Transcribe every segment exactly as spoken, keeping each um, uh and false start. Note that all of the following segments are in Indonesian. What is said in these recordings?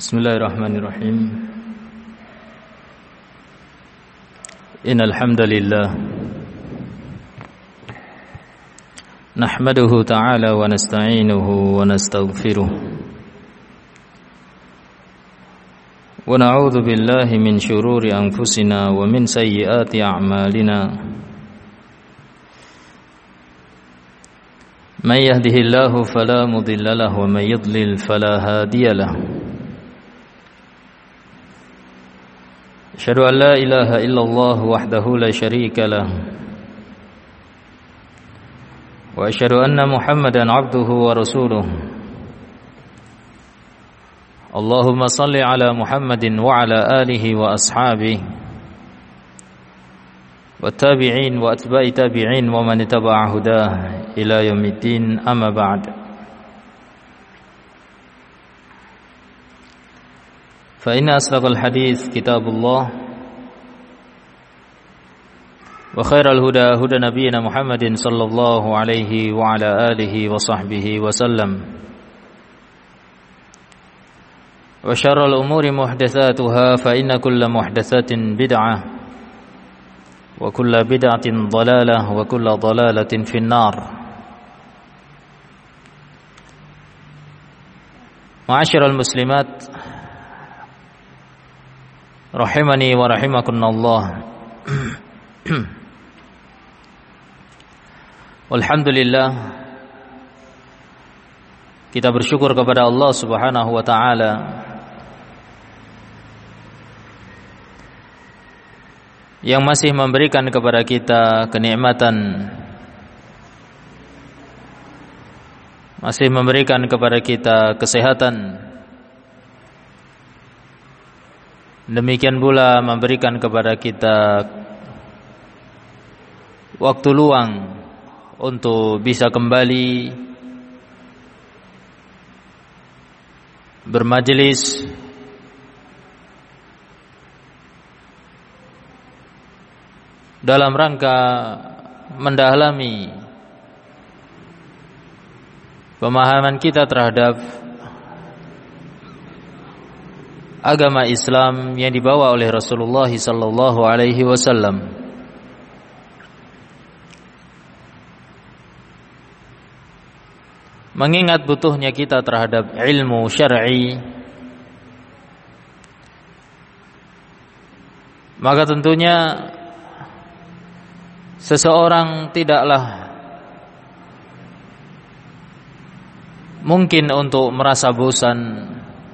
Bismillahirrahmanirrahim. Innal hamdalillah nahmaduhu ta'ala wa nasta'inuhu wa nastaghfiruh wa na'udzu billahi min shururi anfusina wa min sayyiati a'malina. Man yahdihillahu fala mudilla lahu wa man yudlil fala hadiya lahu. Asyhadu an la ilaha illallah wahdahu la syarika lah wa asyhadu anna Muhammadan abduhu wa rasuluh. Allahumma salli ala Muhammadin wa ala alihi wa ashabihi wa tabi'in wa atba'i tabi'in wa man ittaba'a hudah ila yaumiddin, amma ba'd. فإن أصدق الحديث كتاب الله وخير الهدى هدى نبينا محمد صلى الله عليه وعلى آله وصحبه وسلم وشر الأمور محدثاتها فإن كل محدثة بدعة وكل بدعة ضلالة وكل ضلالة في النار. معاشر المسلمات rahimani wa rahimakumullah. Alhamdulillah, kita bersyukur kepada Allah Subhanahu wa taala yang masih memberikan kepada kita kenikmatan, masih memberikan kepada kita kesehatan. Demikian pula memberikan kepada kita waktu luang untuk bisa kembali bermajelis dalam rangka mendalami pemahaman kita terhadap agama Islam yang dibawa oleh Rasulullah sallallahu alaihi wasallam. Mengingat butuhnya kita terhadap ilmu syar'i, maka tentunya seseorang tidaklah mungkin untuk merasa bosan,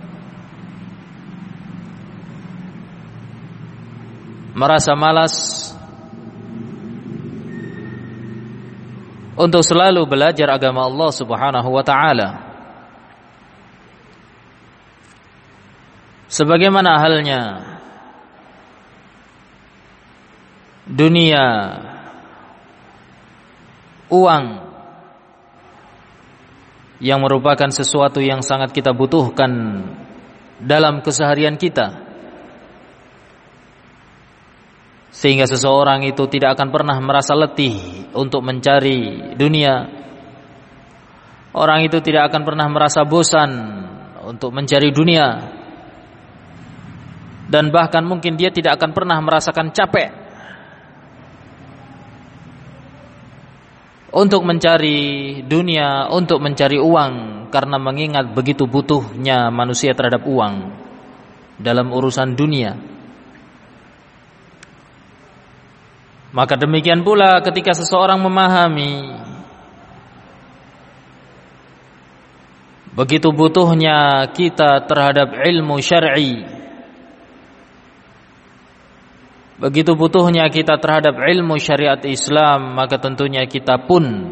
merasa malas untuk selalu belajar agama Allah Subhanahu wa taala. Sebagaimana halnya dunia, uang yang merupakan sesuatu yang sangat kita butuhkan dalam keseharian kita, sehingga seseorang itu tidak akan pernah merasa letih untuk mencari dunia. Orang itu tidak akan pernah merasa bosan untuk mencari dunia, dan bahkan mungkin dia tidak akan pernah merasakan capek untuk mencari dunia, untuk mencari uang, karena mengingat begitu butuhnya manusia terhadap uang dalam urusan dunia. Maka demikian pula ketika seseorang memahami begitu butuhnya kita terhadap ilmu syar'i, begitu butuhnya kita terhadap ilmu syariat Islam, maka tentunya kita pun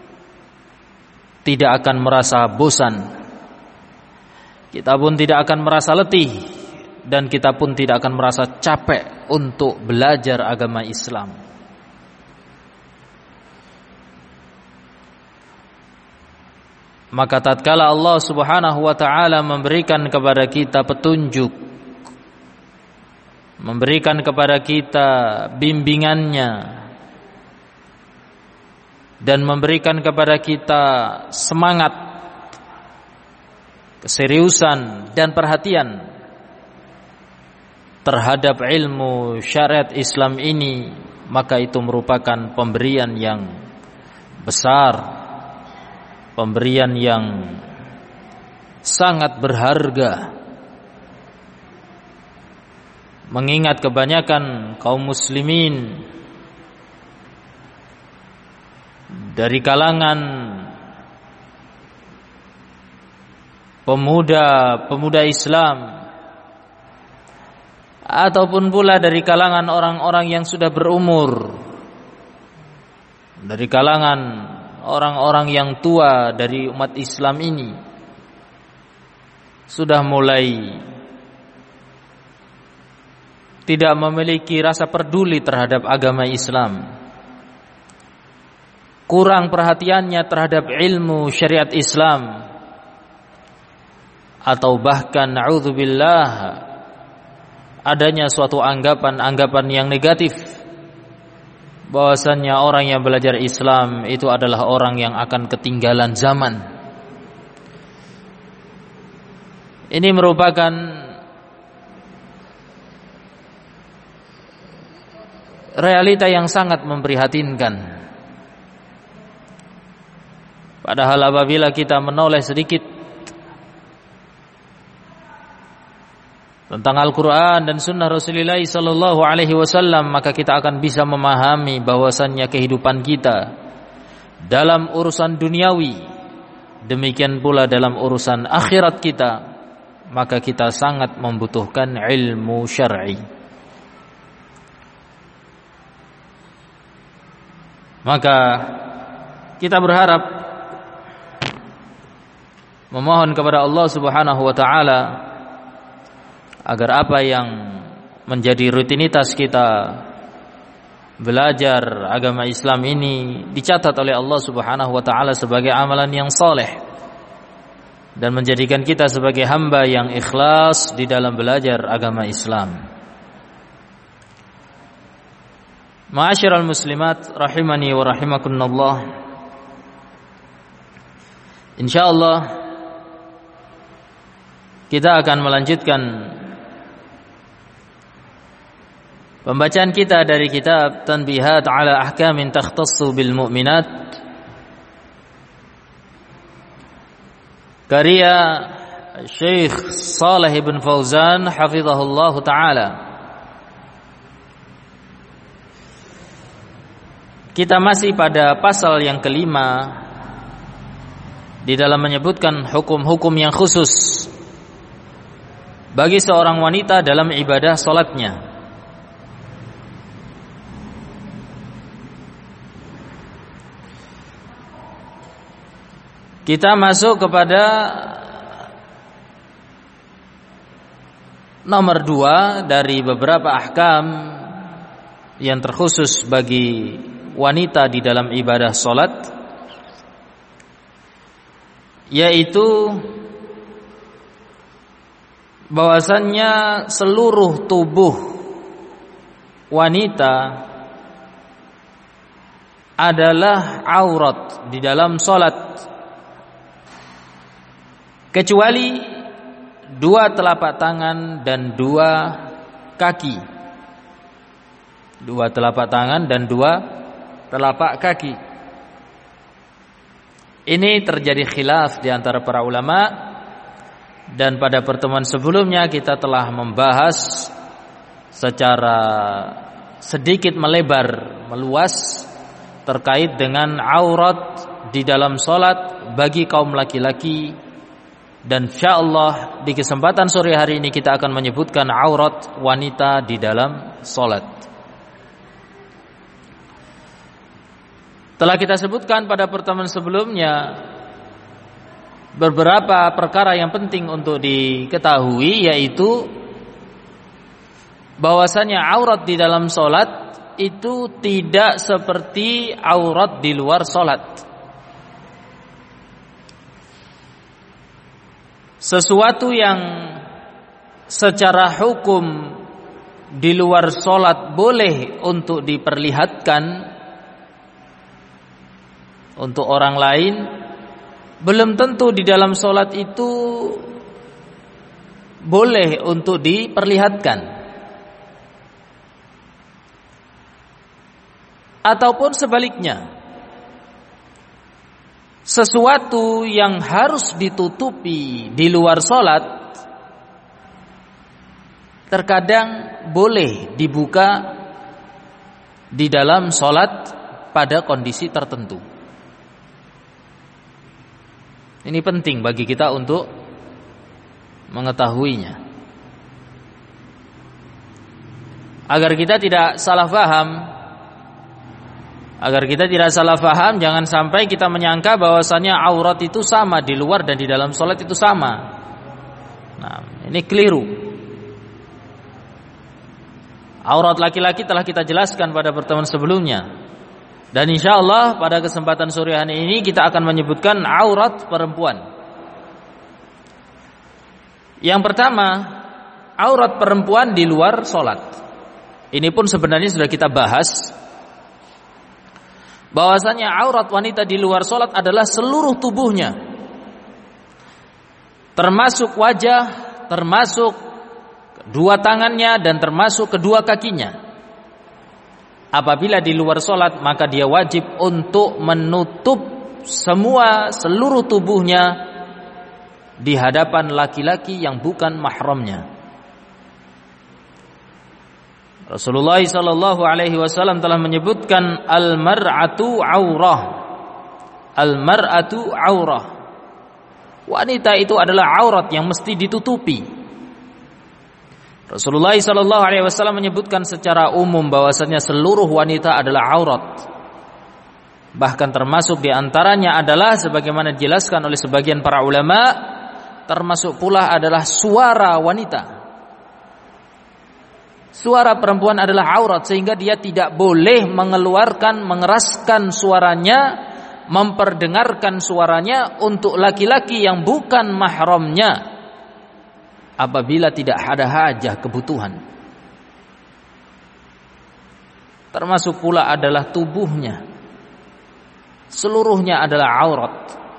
tidak akan merasa bosan, kita pun tidak akan merasa letih, dan kita pun tidak akan merasa capek untuk belajar agama Islam. Maka tatkala Allah Subhanahu wa taala memberikan kepada kita petunjuk, memberikan kepada kita bimbingannya, dan memberikan kepada kita semangat keseriusan dan perhatian terhadap ilmu syariat Islam ini, maka itu merupakan pemberian yang besar, pemberian yang sangat berharga. Mengingat kebanyakan kaum muslimin dari kalangan pemuda-pemuda Islam ataupun pula dari kalangan orang-orang yang sudah berumur, dari kalangan orang-orang yang tua dari umat Islam ini, sudah mulai tidak memiliki rasa peduli terhadap agama Islam, kurang perhatiannya terhadap ilmu syariat Islam, atau bahkan na'udzubillah adanya suatu anggapan-anggapan yang negatif bahwasannya orang yang belajar Islam itu adalah orang yang akan ketinggalan zaman. Ini merupakan realita yang sangat memprihatinkan. Padahal apabila kita menoleh sedikit tentang Al-Quran dan Sunnah Rasulullah Sallallahu Alaihi Wasallam, maka kita akan bisa memahami bahwasannya kehidupan kita dalam urusan duniawi, demikian pula dalam urusan akhirat kita, maka kita sangat membutuhkan ilmu syar'i. Maka kita berharap, memohon kepada Allah Subhanahu wa taala agar apa yang menjadi rutinitas kita belajar agama Islam ini dicatat oleh Allah Subhanahu wa taala sebagai amalan yang saleh dan menjadikan kita sebagai hamba yang ikhlas di dalam belajar agama Islam. Ma'asyiral muslimat rahimani wa rahimakumullah. Insyaallah kita akan melanjutkan pembacaan kita dari kitab Tanbihat ala Ahkamin Takhtassu bil Mu'minat karya Syekh Shalih bin Fauzan hafizahullah taala. Kita masih pada pasal yang kelima di dalam menyebutkan hukum-hukum yang khusus bagi seorang wanita dalam ibadah salatnya. Kita masuk kepada nomor dua dari beberapa ahkam yang terkhusus bagi wanita di dalam ibadah salat, yaitu bahwasannya seluruh tubuh wanita adalah aurat di dalam salat, kecuali dua telapak tangan dan dua kaki. Dua telapak tangan dan dua telapak kaki. Ini terjadi khilaf di antara para ulama, dan pada pertemuan sebelumnya kita telah membahas secara sedikit melebar, meluas terkait dengan aurat di dalam salat bagi kaum laki-laki. Dan insyaallah di kesempatan sore hari ini kita akan menyebutkan aurat wanita di dalam salat. Telah kita sebutkan pada pertemuan sebelumnya beberapa perkara yang penting untuk diketahui, yaitu bahwasanya aurat di dalam salat itu tidak seperti aurat di luar salat. Sesuatu yang secara hukum di luar salat boleh untuk diperlihatkan untuk orang lain, belum tentu di dalam sholat itu boleh untuk diperlihatkan, ataupun sebaliknya, sesuatu yang harus ditutupi di luar sholat terkadang boleh dibuka di dalam sholat pada kondisi tertentu. Ini penting bagi kita untuk mengetahuinya, agar kita tidak salah paham. Agar kita tidak salah paham, jangan sampai kita menyangka bahwasanya aurat itu sama di luar dan di dalam sholat itu sama. Nah, ini keliru. Aurat laki-laki telah kita jelaskan pada pertemuan sebelumnya, dan insya Allah pada kesempatan sore hari ini kita akan menyebutkan aurat perempuan. Yang pertama, aurat perempuan di luar sholat. Ini pun sebenarnya sudah kita bahas, bahwasanya aurat wanita di luar sholat adalah seluruh tubuhnya, termasuk wajah, termasuk dua tangannya, dan termasuk kedua kakinya. Apabila di luar sholat, maka dia wajib untuk menutup semua seluruh tubuhnya di hadapan laki-laki yang bukan mahramnya. Rasulullah sallallahu alaihi wasallam telah menyebutkan al-mar'atu aurah. Al-mar'atu aurah. Wanita itu adalah aurat yang mesti ditutupi. Rasulullah sallallahu alaihi wasallam menyebutkan secara umum bahwasanya seluruh wanita adalah aurat. Bahkan termasuk di antaranya adalah sebagaimana dijelaskan oleh sebagian para ulama, termasuk pula adalah suara wanita. Suara perempuan adalah aurat, sehingga dia tidak boleh mengeluarkan, mengeraskan suaranya, memperdengarkan suaranya untuk laki-laki yang bukan mahramnya, apabila tidak ada hajah, kebutuhan. Termasuk pula adalah tubuhnya, seluruhnya adalah aurat.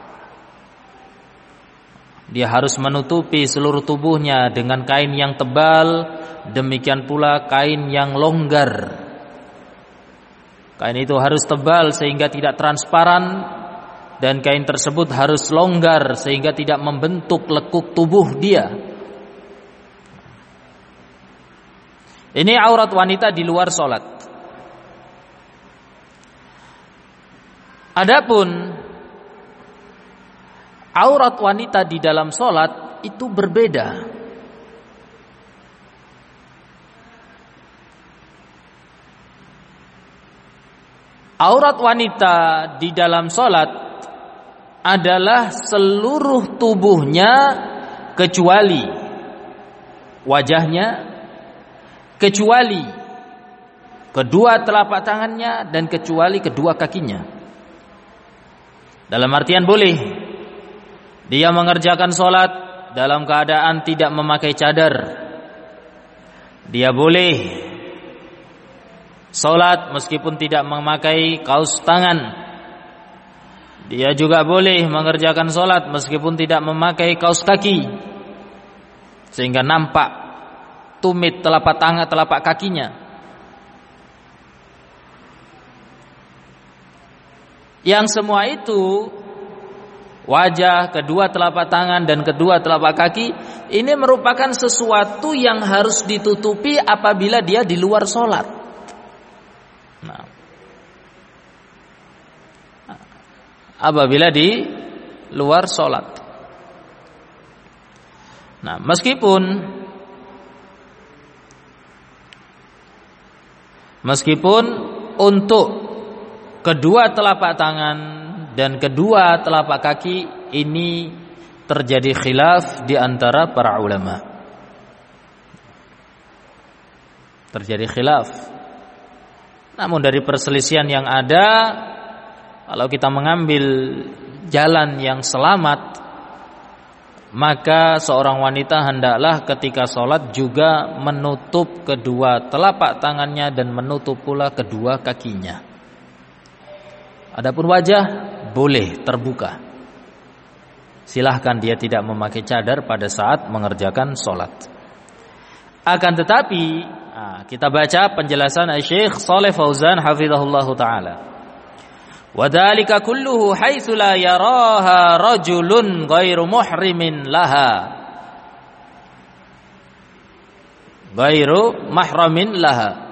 Dia harus menutupi seluruh tubuhnya dengan kain yang tebal, demikian pula kain yang longgar. Kain itu harus tebal sehingga tidak transparan, dan kain tersebut harus longgar sehingga tidak membentuk lekuk tubuh dia. Ini aurat wanita di luar sholat. Adapun aurat wanita di dalam sholat itu berbeda. Aurat wanita di dalam sholat adalah seluruh tubuhnya kecuali wajahnya, kecuali kedua telapak tangannya, dan kecuali kedua kakinya. Dalam artian boleh dia mengerjakan sholat dalam keadaan tidak memakai cadar. Dia boleh sholat meskipun tidak memakai kaos tangan. Dia juga boleh mengerjakan sholat meskipun tidak memakai kaos kaki, sehingga nampak tumit telapak tangan, telapak kakinya. Yang semua itu, wajah, kedua telapak tangan, dan kedua telapak kaki, ini merupakan sesuatu yang harus ditutupi apabila dia di luar sholat. Nah, apabila di luar sholat. Nah, meskipun Meskipun untuk kedua telapak tangan dan kedua telapak kaki ini terjadi khilaf di antara para ulama. Terjadi khilaf. Namun dari perselisihan yang ada, kalau kita mengambil jalan yang selamat, maka seorang wanita hendaklah ketika sholat juga menutup kedua telapak tangannya dan menutup pula kedua kakinya. Adapun wajah boleh terbuka. silahkan dia tidak memakai cadar pada saat mengerjakan sholat. Akan tetapi nah, kita baca penjelasan Syekh Shalih Fauzan hafizahullahu taala. Wa dzalika kulluhu haitsu la yaraha rajulun ghairu muhrimin laha. Ghairu mahramin laha.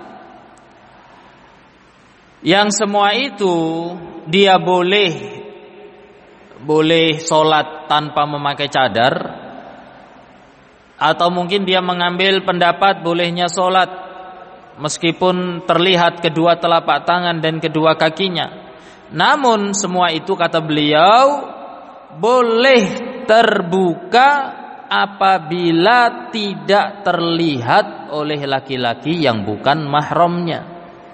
Yang semua itu dia boleh boleh sholat tanpa memakai cadar, atau mungkin dia mengambil pendapat bolehnya sholat meskipun terlihat kedua telapak tangan dan kedua kakinya. Namun semua itu kata beliau boleh terbuka apabila tidak terlihat oleh laki-laki yang bukan mahramnya.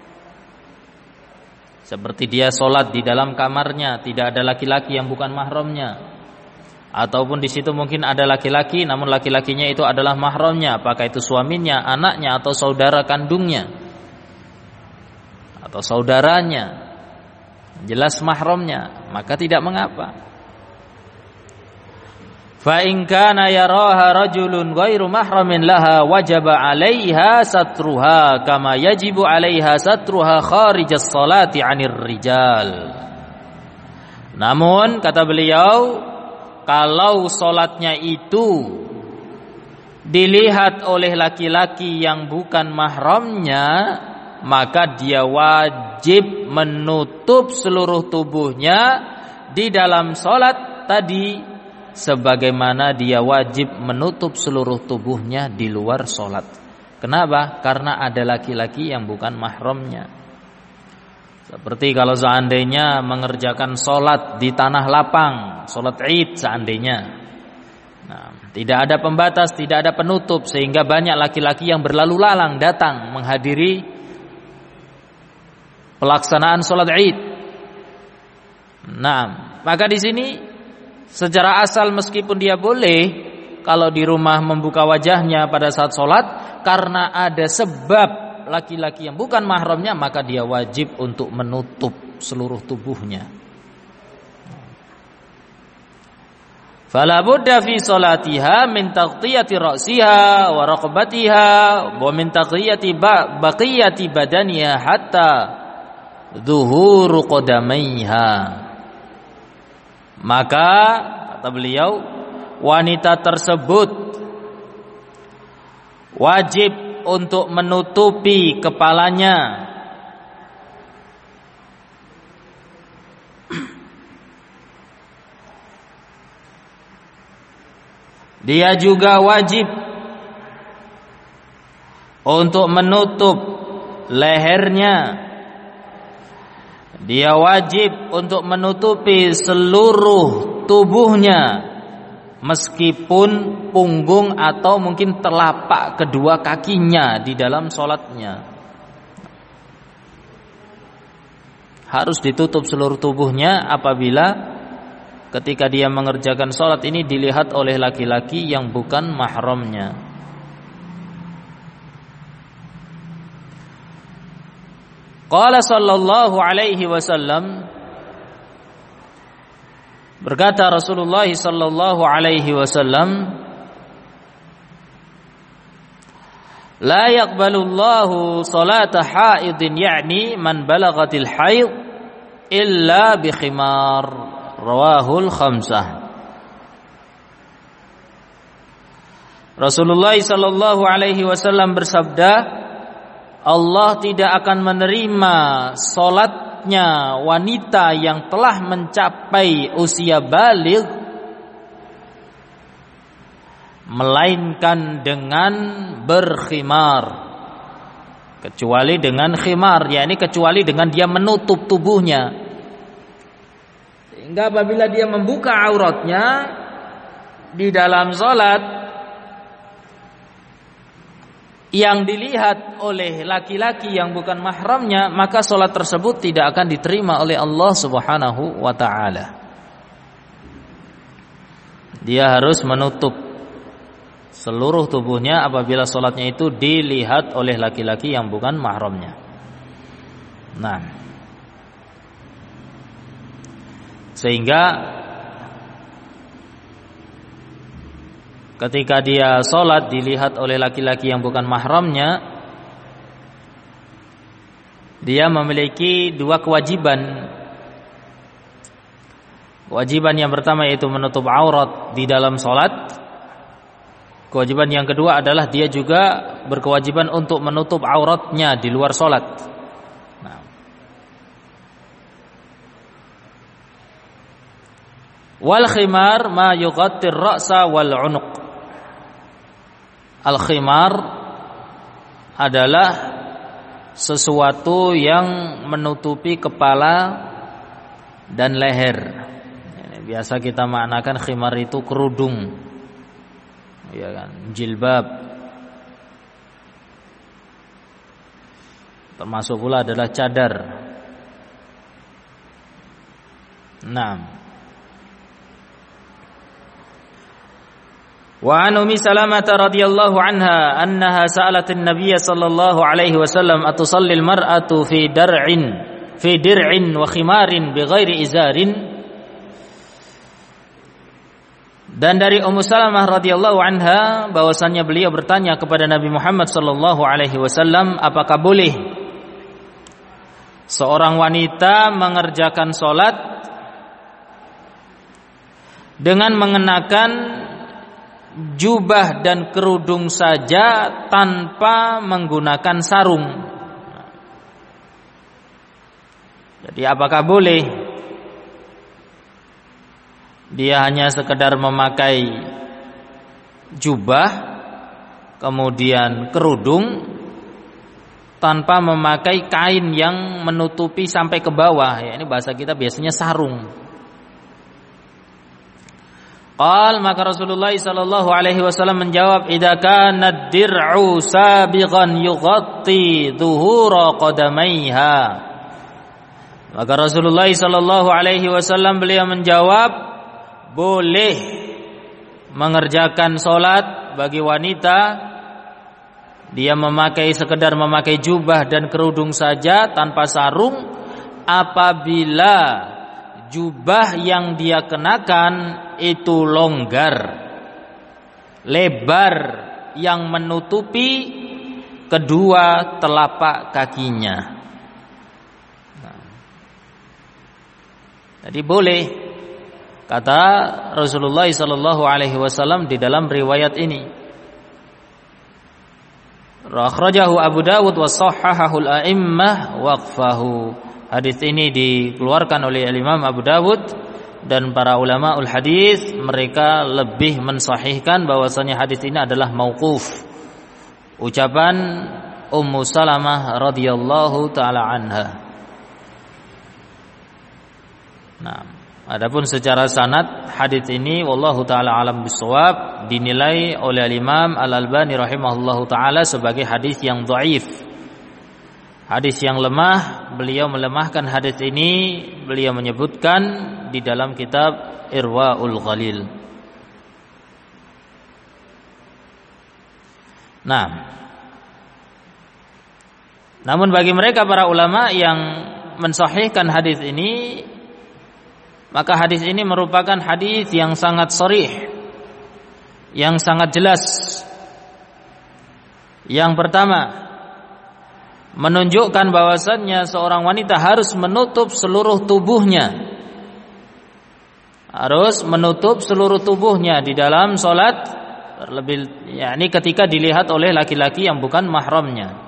Seperti dia sholat di dalam kamarnya, tidak ada laki-laki yang bukan mahramnya, ataupun di situ mungkin ada laki-laki, namun laki-lakinya itu adalah mahramnya, apakah itu suaminya, anaknya, atau saudara kandungnya, atau saudaranya, jelas mahramnya, maka tidak mengapa. Fa in kana yaraha rajulun ghairu mahramin laha wajaba 'alaiha satruha kama yajibu 'alaiha satruha kharijas salati 'anir rijal. Namun kata beliau, kalau salatnya itu dilihat oleh laki-laki yang bukan mahramnya, maka dia wajib menutup seluruh tubuhnya di dalam salat tadi, sebagaimana dia wajib menutup seluruh tubuhnya di luar sholat. Kenapa? Karena ada laki-laki yang bukan mahramnya. Seperti kalau seandainya mengerjakan sholat di tanah lapang, sholat Id seandainya, nah, tidak ada pembatas, tidak ada penutup, sehingga banyak laki-laki yang berlalu lalang datang menghadiri pelaksanaan sholat Id. Nah, maka di sini secara asal meskipun dia boleh kalau di rumah membuka wajahnya pada saat sholat, karena ada sebab laki-laki yang bukan mahramnya, maka dia wajib untuk menutup seluruh tubuhnya. Fala budda fi salatiha min taghtiyati ra'siha wa raqbatiha wa min taghtiyati baqiyati badaniha hatta dhuhuru qadamaiha. Maka kata beliau, wanita tersebut wajib untuk menutupi kepalanya, dia juga wajib untuk menutup lehernya, dia wajib untuk menutupi seluruh tubuhnya, meskipun punggung atau mungkin telapak kedua kakinya di dalam sholatnya. Harus ditutup seluruh tubuhnya apabila ketika dia mengerjakan sholat ini dilihat oleh laki-laki yang bukan mahramnya. Qala sallallahu alaihi wasallam, berkata Rasulullah sallallahu alaihi wasallam, la yaqbalullahu salata haidin, yakni man balagatil haid illa bi khimar, rawahul khamsah. Rasulullah sallallahu alaihi wasallam bersabda, Allah tidak akan menerima salatnya wanita yang telah mencapai usia baligh melainkan dengan berkhimar, kecuali dengan khimar, yakni kecuali dengan dia menutup tubuhnya, sehingga apabila dia membuka auratnya di dalam salat yang dilihat oleh laki-laki yang bukan mahramnya, maka salat tersebut tidak akan diterima oleh Allah Subhanahu wa taala. Dia harus menutup seluruh tubuhnya apabila salatnya itu dilihat oleh laki-laki yang bukan mahramnya. Nah, sehingga ketika dia sholat dilihat oleh laki-laki yang bukan mahramnya, dia memiliki dua kewajiban. Kewajiban yang pertama yaitu menutup aurat di dalam sholat. Kewajiban yang kedua adalah dia juga berkewajiban untuk menutup auratnya di luar sholat. Nah. Wal khimar ma yughattir ra'sa wal 'unuq. Al khimar adalah sesuatu yang menutupi kepala dan leher. Biasa kita maknakan khimar itu kerudung, ya kan, jilbab. Termasuk pula adalah cadar. Naam. Wa an Ummi Salamah radhiyallahu anha annaha sa'alat an-nabiy sallallahu alaihi wasallam atusalli al-mar'atu fi dar'in fi dir'in wa khimarin bighairi izarin. Dan dari Ummu Salamah radhiyallahu anha bahwasannya beliau bertanya kepada Nabi Muhammad sallallahu alaihi wasallam, apakah boleh seorang wanita mengerjakan salat dengan mengenakan jubah dan kerudung saja tanpa menggunakan sarung? Jadi apakah boleh dia hanya sekedar memakai jubah kemudian kerudung tanpa memakai kain yang menutupi sampai ke bawah? Ya, ini bahasa kita biasanya sarung. Qal, maka Rasulullah sallallahu alaihi wasallam menjawab, idza kana ad-dir'u sabighan yughatti dhuhura qadamaiha. Maka Rasulullah sallallahu alaihi wasallam beliau menjawab, boleh mengerjakan solat bagi wanita dia memakai sekedar memakai jubah dan kerudung saja tanpa sarung apabila jubah yang dia kenakan itu longgar, lebar, yang menutupi kedua telapak kakinya. Nah, jadi boleh, kata Rasulullah sallallahu alaihi wasallam di dalam riwayat ini. Akhrajahu Abu Dawud wa sahhahahu al-a'immah waqfahu. Hadis ini dikeluarkan oleh Imam Abu Dawud dan para ulama ul hadis, mereka lebih mensahihkan bahwasanya hadis ini adalah mauquf, ucapan Ummu Salamah radhiyallahu taala anha. Nah, adapun secara sanad hadis ini wallahu taala alam bisawab dinilai oleh Imam Al-Albani rahimahullahu taala sebagai hadis yang dhaif. Hadis yang lemah, beliau melemahkan hadis ini, beliau menyebutkan di dalam kitab Irwaul Ghalil. Nah, namun bagi mereka para ulama yang mensahihkan hadis ini, maka hadis ini merupakan hadis yang sangat sharih, yang sangat jelas. Yang pertama, menunjukkan bahwasannya seorang wanita harus menutup seluruh tubuhnya, harus menutup seluruh tubuhnya di dalam solat, terlebih yakni ketika dilihat oleh laki-laki yang bukan mahramnya.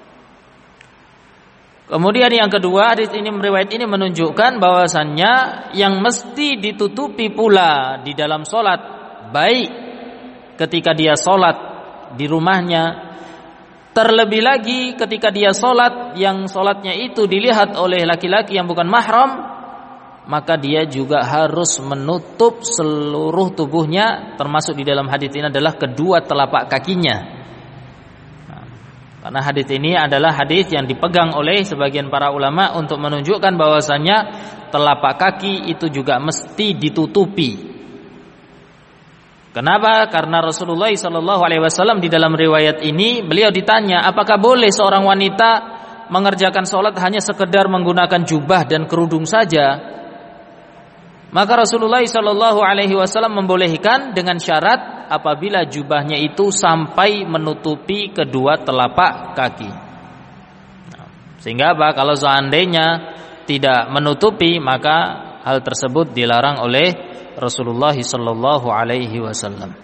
Kemudian yang kedua, hadis ini riwayat ini menunjukkan bahwasannya yang mesti ditutupi pula di dalam solat, baik ketika dia solat di rumahnya, terlebih lagi ketika dia solat yang solatnya itu dilihat oleh laki-laki yang bukan mahram, maka dia juga harus menutup seluruh tubuhnya, termasuk di dalam hadis ini adalah kedua telapak kakinya. Nah, karena hadis ini adalah hadis yang dipegang oleh sebagian para ulama untuk menunjukkan bahwasannya telapak kaki itu juga mesti ditutupi. Kenapa? Karena Rasulullah sallallahu alaihi wasallam di dalam riwayat ini beliau ditanya, apakah boleh seorang wanita mengerjakan sholat hanya sekedar menggunakan jubah dan kerudung saja? Maka Rasulullah sallallahu alaihi wasallam membolehkan dengan syarat apabila jubahnya itu sampai menutupi kedua telapak kaki. Sehingga apa? Kalau seandainya tidak menutupi, maka hal tersebut dilarang oleh Rasulullah sallallahu alaihi wasallam.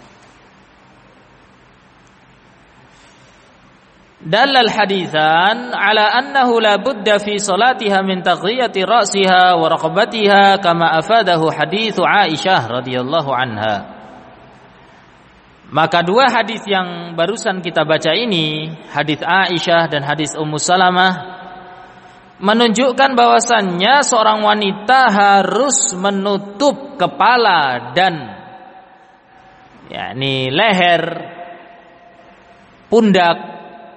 Dalal haditsan ala annahu la budda fi salatiha min taghyiyati ra'siha wa raqabatiha kama afadahu haditsu Aisyah radhiyallahu anha. Maka dua hadis yang barusan kita baca ini, hadis Aisyah dan hadis Ummu Salamah, menunjukkan bahwasannya seorang wanita harus menutup kepala dan yakni leher, pundak,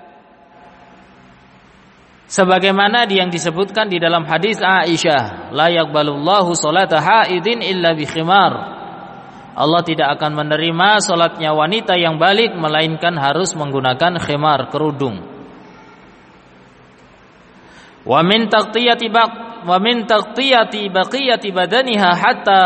sebagaimana yang disebutkan di dalam hadis Aisyah, la yaqbalullahu salata haidin illa bi khimar. Allah tidak akan menerima salatnya wanita yang balik melainkan harus menggunakan khimar, kerudung. Wa min taqtiyati baq wa min taqtiyati baqiyati badaniha hatta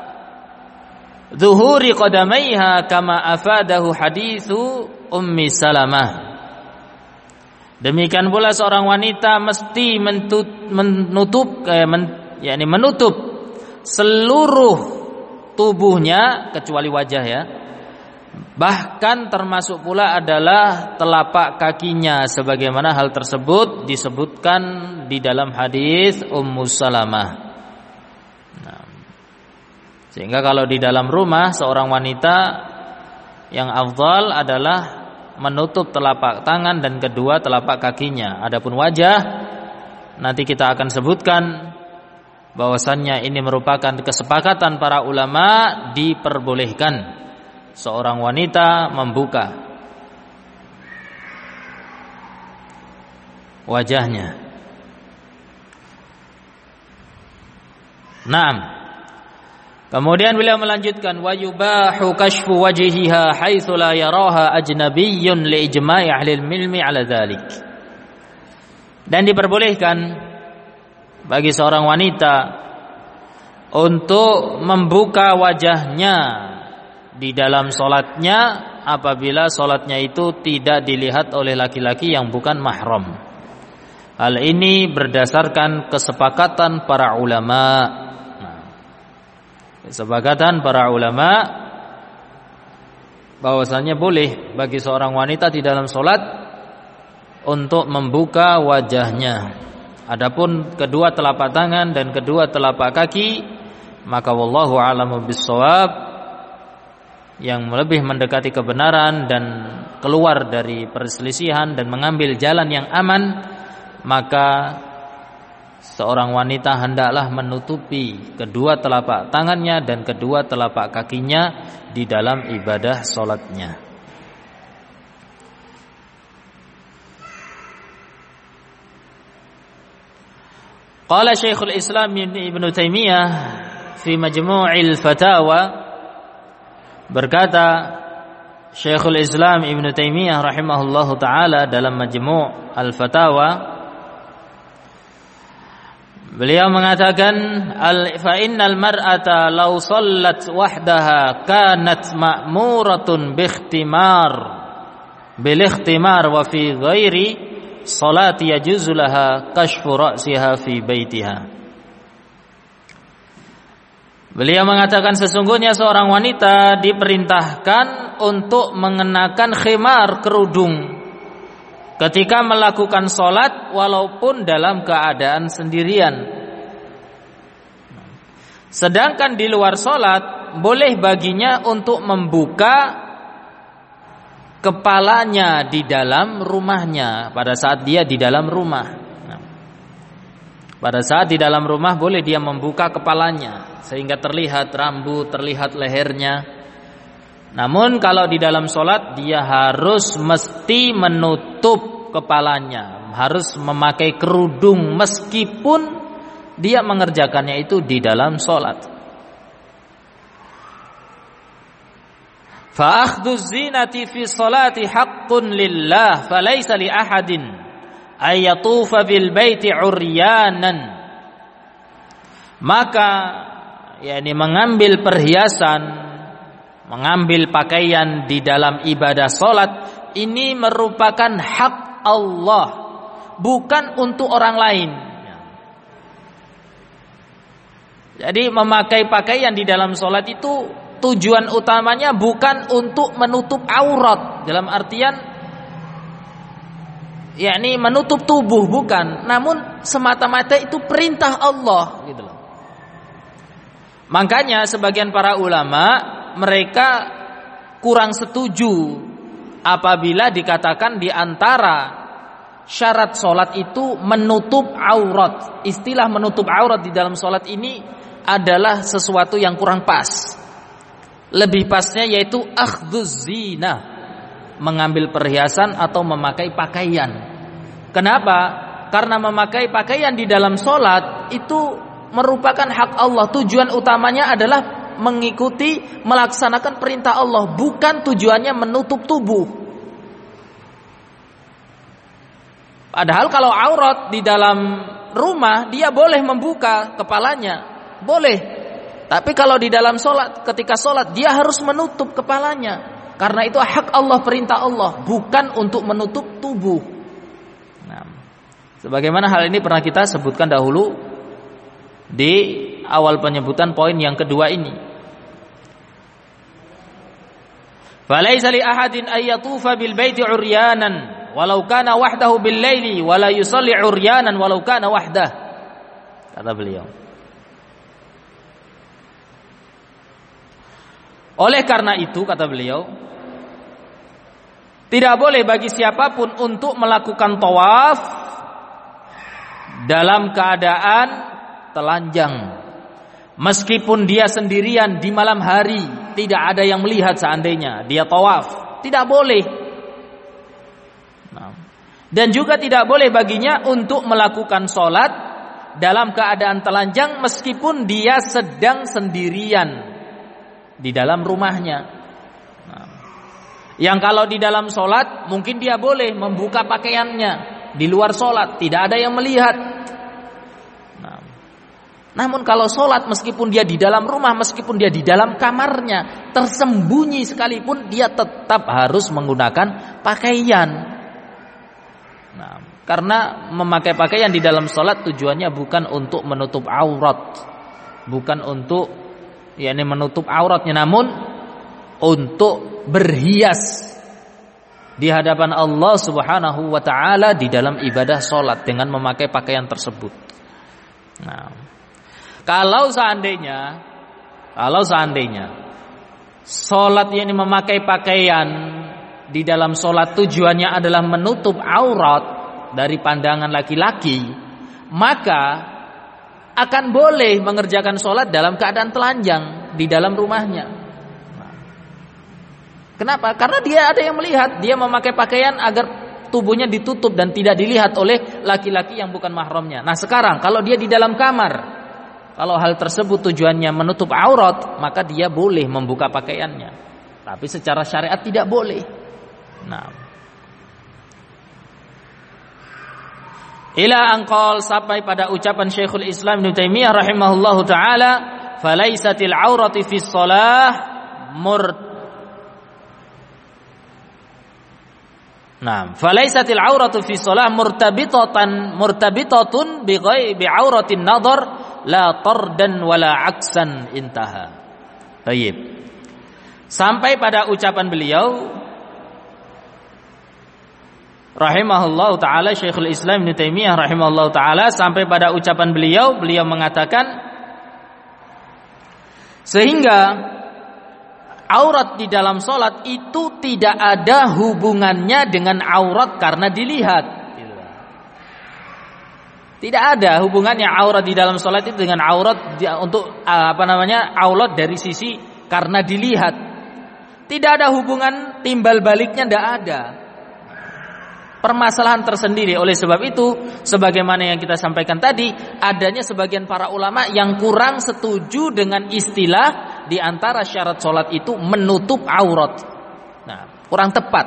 zuhuri qadamaiha kama afadahu haditsu Ummi Salamah. Demikian pula seorang wanita mesti menutup eh, men, yakni menutup seluruh tubuhnya kecuali wajah ya. Bahkan termasuk pula adalah telapak kakinya, sebagaimana hal tersebut disebutkan di dalam hadis Ummu Salamah. Nah, sehingga kalau di dalam rumah seorang wanita yang afdal adalah menutup telapak tangan dan kedua telapak kakinya. Adapun wajah, nanti kita akan sebutkan bahwasannya ini merupakan kesepakatan para ulama, diperbolehkan seorang wanita membuka wajahnya. Naam. Kemudian beliau melanjutkan, wa yubahu kashfu wajhiha haitsu la yaraha ajnabiyyun li ijma'i ahli al-ilmi 'ala dzalik. Dan diperbolehkan bagi seorang wanita untuk membuka wajahnya di dalam salatnya apabila salatnya itu tidak dilihat oleh laki-laki yang bukan mahram. Hal ini berdasarkan kesepakatan para ulama. Kesepakatan para ulama bahwasanya boleh bagi seorang wanita di dalam salat untuk membuka wajahnya. Adapun kedua telapak tangan dan kedua telapak kaki, maka wallahu a'lamu bissawab, yang lebih mendekati kebenaran dan keluar dari perselisihan dan mengambil jalan yang aman, maka seorang wanita hendaklah menutupi kedua telapak tangannya dan kedua telapak kakinya di dalam ibadah salatnya. Qala Syekhul Islam Ibnu Taimiyah fi Majmu'il Fatawa, berkata Syekhul Islam Ibnu Taimiyah rahimahullahu taala dalam Majmu' Al-Fatawa, beliau mengatakan, al fa innal mar'ata law shallat wahdaha kanat ma'muratun bi ikhtimar bil ikhtimar wa fi ghairi salati yajuzu laha kashfu ra'siha fi baitiha. Beliau mengatakan sesungguhnya seorang wanita diperintahkan untuk mengenakan khimar, kerudung, ketika melakukan sholat walaupun dalam keadaan sendirian. Sedangkan di luar sholat boleh baginya untuk membuka kepalanya di dalam rumahnya pada saat dia di dalam rumah. Pada saat di dalam rumah boleh dia membuka kepalanya sehingga terlihat rambut, terlihat lehernya. Namun kalau di dalam sholat dia harus mesti menutup kepalanya, harus memakai kerudung meskipun dia mengerjakannya itu di dalam sholat. Fa akhdhu zinati fi sholati haqqun lillah falaysa li ahadin ay yatufa bil baiti uryanan. Maka yakni mengambil perhiasan mengambil pakaian di dalam ibadah salat ini merupakan hak Allah, bukan untuk orang lain. Jadi memakai pakaian di dalam salat itu tujuan utamanya bukan untuk menutup aurat dalam artian yakni menutup tubuh, bukan, namun semata-mata itu perintah Allah gitu loh. Makanya sebagian para ulama mereka kurang setuju apabila dikatakan di antara syarat salat itu menutup aurat. Istilah menutup aurat di dalam salat ini adalah sesuatu yang kurang pas. Lebih pasnya yaitu akhdhuz zina, mengambil perhiasan atau memakai pakaian. Kenapa? Karena memakai pakaian di dalam salat itu merupakan hak Allah. Tujuan utamanya adalah mengikuti, melaksanakan perintah Allah, bukan tujuannya menutup tubuh. Padahal kalau aurat di dalam rumah dia boleh membuka kepalanya, boleh. Tapi kalau di dalam sholat, ketika sholat dia harus menutup kepalanya, karena itu hak Allah, perintah Allah, bukan untuk menutup tubuh. Nah, sebagaimana hal ini pernah kita sebutkan dahulu di awal penyebutan poin yang kedua ini. Falaisa li ahadin ay yatufa bil baiti uryanan walau kana wahdahu bil laili wala yusalli uryanan walau kana wahdah. Kata beliau. Oleh karena itu, kata beliau, tidak boleh bagi siapapun untuk melakukan tawaf dalam keadaan telanjang, meskipun dia sendirian di malam hari, tidak ada yang melihat seandainya dia tawaf, tidak boleh. Nah, dan juga tidak boleh baginya untuk melakukan sholat dalam keadaan telanjang meskipun dia sedang sendirian di dalam rumahnya. Nah, yang kalau di dalam sholat mungkin dia boleh membuka pakaiannya di luar sholat, tidak ada yang melihat. Nah, namun kalau sholat meskipun dia di dalam rumah, meskipun dia di dalam kamarnya, tersembunyi sekalipun, dia tetap harus menggunakan pakaian. Nah, karena memakai pakaian di dalam sholat tujuannya bukan untuk menutup aurat, bukan untuk yakni menutup auratnya, namun untuk berhias di hadapan Allah Subhanahu wa taala di dalam ibadah salat dengan memakai pakaian tersebut. Nah, kalau seandainya kalau seandainya salat yakni memakai pakaian di dalam salat tujuannya adalah menutup aurat dari pandangan laki-laki, maka akan boleh mengerjakan sholat dalam keadaan telanjang di dalam rumahnya. Nah, kenapa? Karena dia ada yang melihat, dia memakai pakaian agar tubuhnya ditutup dan tidak dilihat oleh laki-laki yang bukan mahramnya. Nah sekarang kalau dia di dalam kamar, kalau hal tersebut tujuannya menutup aurat, maka dia boleh membuka pakaiannya. Tapi secara syariat tidak boleh. Nah, ila anqal, sampai pada ucapan Syekhul Islam Ibnu Taimiyah rahimahullahu taala, falaisatil aurati fi shalah mur Naam, falaisatil auratu fi shalah murtabitatan murtabitatun bi ghaibi auratin nadhar la tardan wala aksan, intaha. Baik. Sampai pada ucapan beliau rahimahullahu taala, Syekhul Islam Ibnu Taimiyah rahimahullahu taala, sampai pada ucapan beliau, beliau mengatakan sehingga aurat di dalam salat itu tidak ada hubungannya dengan aurat karena dilihat. Tidak ada hubungannya aurat di dalam salat itu dengan aurat untuk apa namanya? aurat dari sisi karena dilihat. Tidak ada hubungan timbal baliknya, tidak ada. Permasalahan tersendiri. Oleh sebab itu, sebagaimana yang kita sampaikan tadi, adanya sebagian para ulama yang kurang setuju dengan istilah di antara syarat sholat itu menutup aurat. Nah, kurang tepat.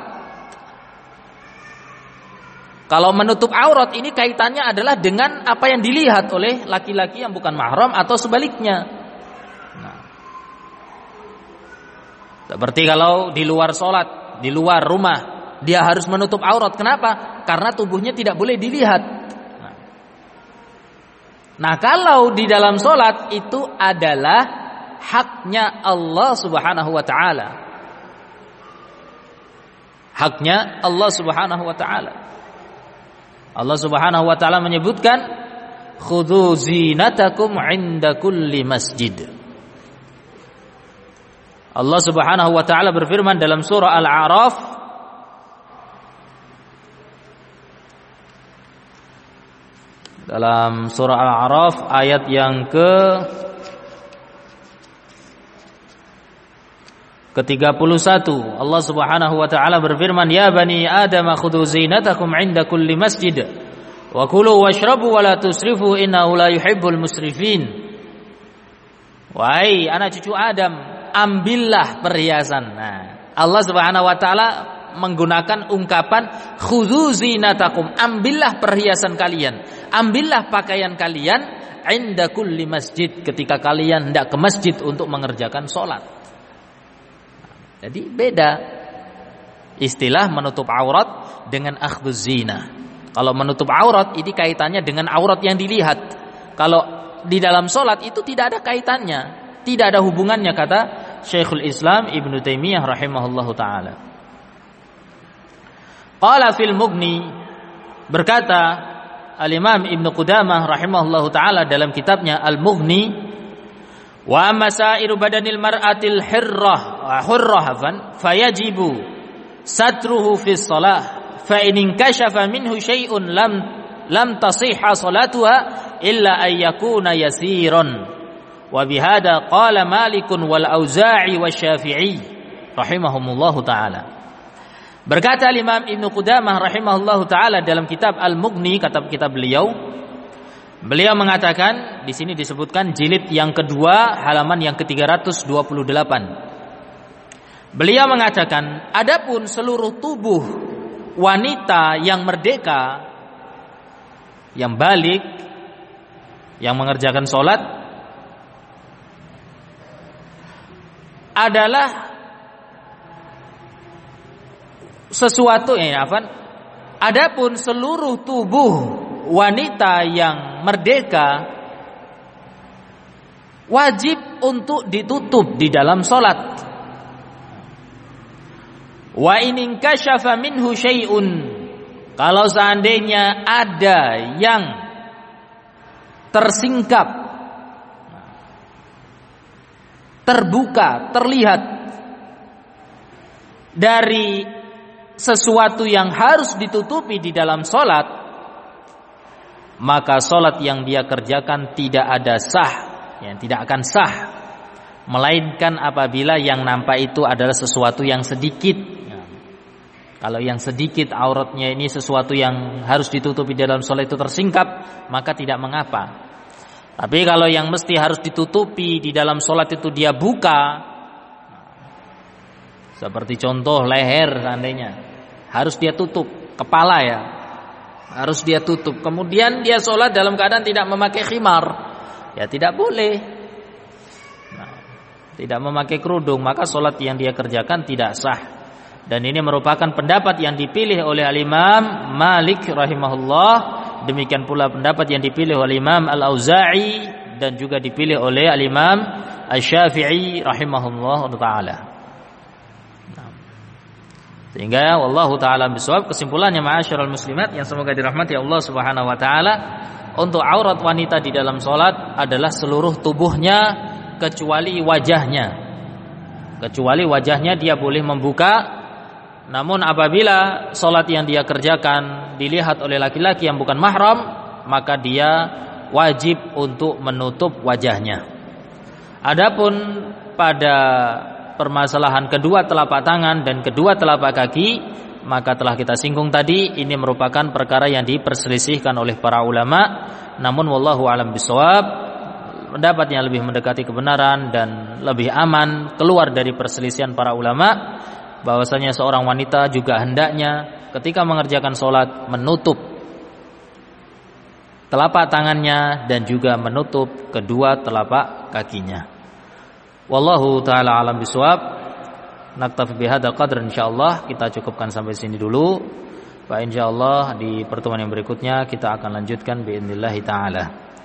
Kalau menutup aurat ini kaitannya adalah dengan apa yang dilihat oleh laki-laki yang bukan mahram atau sebaliknya. Nah, Seperti kalau di luar sholat, di luar rumah, dia harus menutup aurat. Kenapa? Karena tubuhnya tidak boleh dilihat. Nah, nah kalau di dalam sholat itu adalah haknya Allah Subhanahu wa ta'ala. Haknya Allah Subhanahu wa ta'ala. Allah Subhanahu wa ta'ala menyebutkan, khudhu zinatakum 'inda kulli masjid. Allah Subhanahu wa ta'ala berfirman dalam surah Al-A'raf dalam surah Al-A'raf ayat yang ke ke tiga puluh satu, Allah Subhanahu wa ta'ala berfirman, ya bani Adam khudhu zinatakum 'inda kulli masjid wa kulu washrabu wa la tusrifu innahu la yuhibbul musrifin. Wahai anak cucu Adam, ambillah perhiasan. Nah, Allah Subhanahu wa ta'ala menggunakan ungkapan khudhu zinatakum, ambillah perhiasan kalian, ambillah pakaian kalian 'inda kulli masjid, ketika kalian hendak ke masjid untuk mengerjakan sholat. Jadi beda istilah menutup aurat dengan akhdhuz zina. Kalau menutup aurat ini kaitannya dengan aurat yang dilihat. Kalau di dalam sholat itu tidak ada kaitannya, tidak ada hubungannya, kata Syekhul Islam Ibnu Taimiyah rahimahullahu taala. Qala fil Mughni, berkata Al-Imam Ibnu Qudamah rahimahullahu taala dalam kitabnya Al-Mughni, wa masairu badanil mar'atil hirrah hurrahafan fayajibu satruhu fis shalah fa in inkashafa minhu syai'un lam lam tasihha salatuha illa ay yakuna yasiran. Wa bihada qala Malikun wal Auza'i wasy-Syafi'i rahimahumullahu taala. Berkata Imam Ibnu Qudamah rahimahullahu taala dalam kitab Al-Mughni, kata kitab beliau, beliau mengatakan, di sini disebutkan jilid yang kedua halaman yang ke tiga ratus dua puluh delapan. Beliau mengatakan, adapun seluruh tubuh wanita yang merdeka, yang balik, yang mengerjakan sholat, adalah sesuatu yang apa? Adapun seluruh tubuh wanita yang merdeka wajib untuk ditutup di dalam sholat. Wa in inkashafa minhu syai'un, kalau seandainya ada yang tersingkap, terbuka, terlihat dari sesuatu yang harus ditutupi di dalam sholat, maka sholat yang dia kerjakan tidak ada sah, yang tidak akan sah, melainkan apabila yang nampak itu adalah sesuatu yang sedikit. Kalau yang sedikit auratnya ini sesuatu yang harus ditutupi di dalam sholat itu tersingkap, maka tidak mengapa. Tapi kalau yang mesti harus ditutupi di dalam sholat itu dia buka, seperti contoh leher seandainya, harus dia tutup, kepala ya, harus dia tutup. Kemudian dia sholat dalam keadaan tidak memakai khimar, ya tidak boleh. Nah, tidak memakai kerudung, maka sholat yang dia kerjakan tidak sah. Dan ini merupakan pendapat yang dipilih oleh Al-Imam Malik rahimahullah. Demikian pula pendapat yang dipilih oleh Imam Al-Auza'i dan juga dipilih oleh Al-Imam Asy-Syafi'i rahimahullah ta'ala. Sehingga wallahu ta'ala bisawab, kesimpulannya ma'asyiral muslimat yang semoga dirahmati Allah Subhanahu wa taala, untuk aurat wanita di dalam salat adalah seluruh tubuhnya kecuali wajahnya. Kecuali wajahnya dia boleh membuka. Namun apabila salat yang dia kerjakan dilihat oleh laki-laki yang bukan mahram, maka dia wajib untuk menutup wajahnya. Adapun pada permasalahan kedua telapak tangan dan kedua telapak kaki, maka telah kita singgung tadi, ini merupakan perkara yang diperselisihkan oleh para ulama. Namun wallahu alam bisawab, pendapat yang lebih mendekati kebenaran dan lebih aman keluar dari perselisihan para ulama, bahwasanya seorang wanita juga hendaknya ketika mengerjakan sholat menutup telapak tangannya dan juga menutup kedua telapak kakinya. Wallahu ta'ala alam bisawab. naktafi bihadza qadr insyaallah, kita cukupkan sampai sini dulu. Wa insyaallah di pertemuan yang berikutnya kita akan lanjutkan biidznillah taala.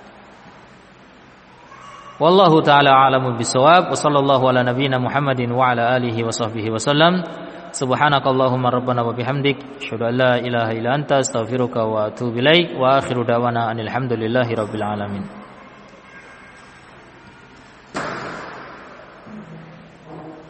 Wallahu taala a'lamu bissawab wa sallallahu ala nabiyyina Muhammadin wa ala alihi wa sahbihi wasallam. Subhanakallahumma rabbana wa bihamdik asyhadu an la ilaha illa anta astaghfiruka wa atubu ilaik wa akhiru da'wana anil hamdulillahi rabbil alamin.